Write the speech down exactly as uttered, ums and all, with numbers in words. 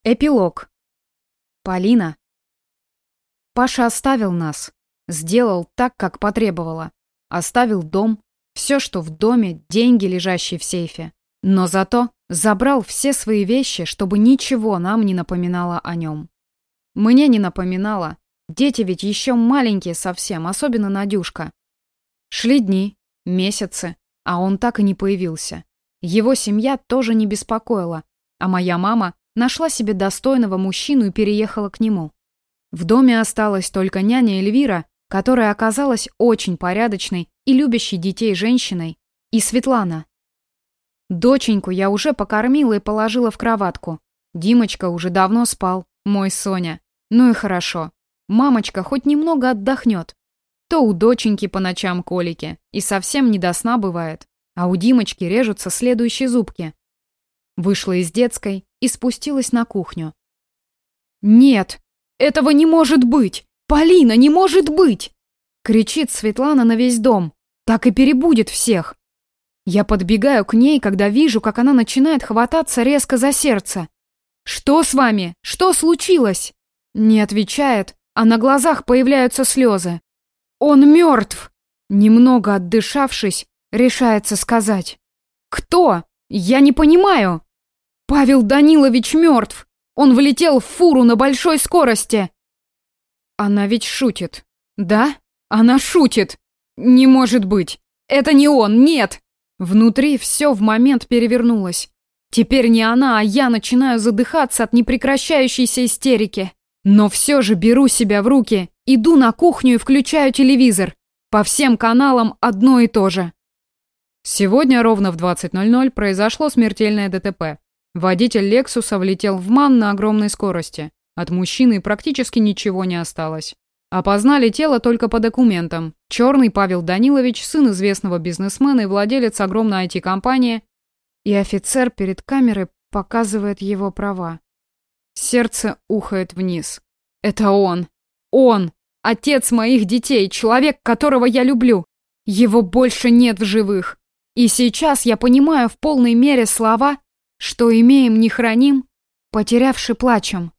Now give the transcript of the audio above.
Эпилог. Полина. Паша оставил нас. Сделал так, как потребовала. Оставил дом, все, что в доме, деньги, лежащие в сейфе. Но зато забрал все свои вещи, чтобы ничего нам не напоминало о нем. Мне не напоминало. Дети ведь еще маленькие совсем, особенно Надюшка. Шли дни, месяцы, а он так и не появился. Его семья тоже не беспокоила, а моя мама нашла себе достойного мужчину и переехала к нему. В доме осталась только няня Эльвира, которая оказалась очень порядочной и любящей детей женщиной, и Светлана. Доченьку я уже покормила и положила в кроватку. Димочка уже давно спал, мой Соня. Ну и хорошо. Мамочка хоть немного отдохнет. То у доченьки по ночам колики, и совсем не до сна бывает, а у Димочки режутся следующие зубки. Вышла из детской и спустилась на кухню. «Нет, этого не может быть! Полина, не может быть!» Кричит Светлана на весь дом. Так и перебудет всех. Я подбегаю к ней, когда вижу, как она начинает хвататься резко за сердце. «Что с вами? Что случилось?» Не отвечает, а на глазах появляются слезы. «Он мертв!» Немного отдышавшись, решается сказать. «Кто? Я не понимаю!» «Павел Данилович мертв! Он влетел в фуру на большой скорости!» Она ведь шутит. Да? Она шутит! Не может быть! Это не он, нет! Внутри все в момент перевернулось. Теперь не она, а я начинаю задыхаться от непрекращающейся истерики. Но все же беру себя в руки, иду на кухню и включаю телевизор. По всем каналам одно и то же. Сегодня ровно в двадцать ноль ноль произошло смертельное ДТП. Водитель «Лексуса» влетел в МАН на огромной скорости. От мужчины практически ничего не осталось. Опознали тело только по документам. Черный Павел Данилович, сын известного бизнесмена и владелец огромной ай ти-компании. И офицер перед камерой показывает его права. Сердце ухает вниз. Это он. Он. Отец моих детей, человек, которого я люблю. Его больше нет в живых. И сейчас я понимаю в полной мере слова, что имеем не храним, потерявши плачем.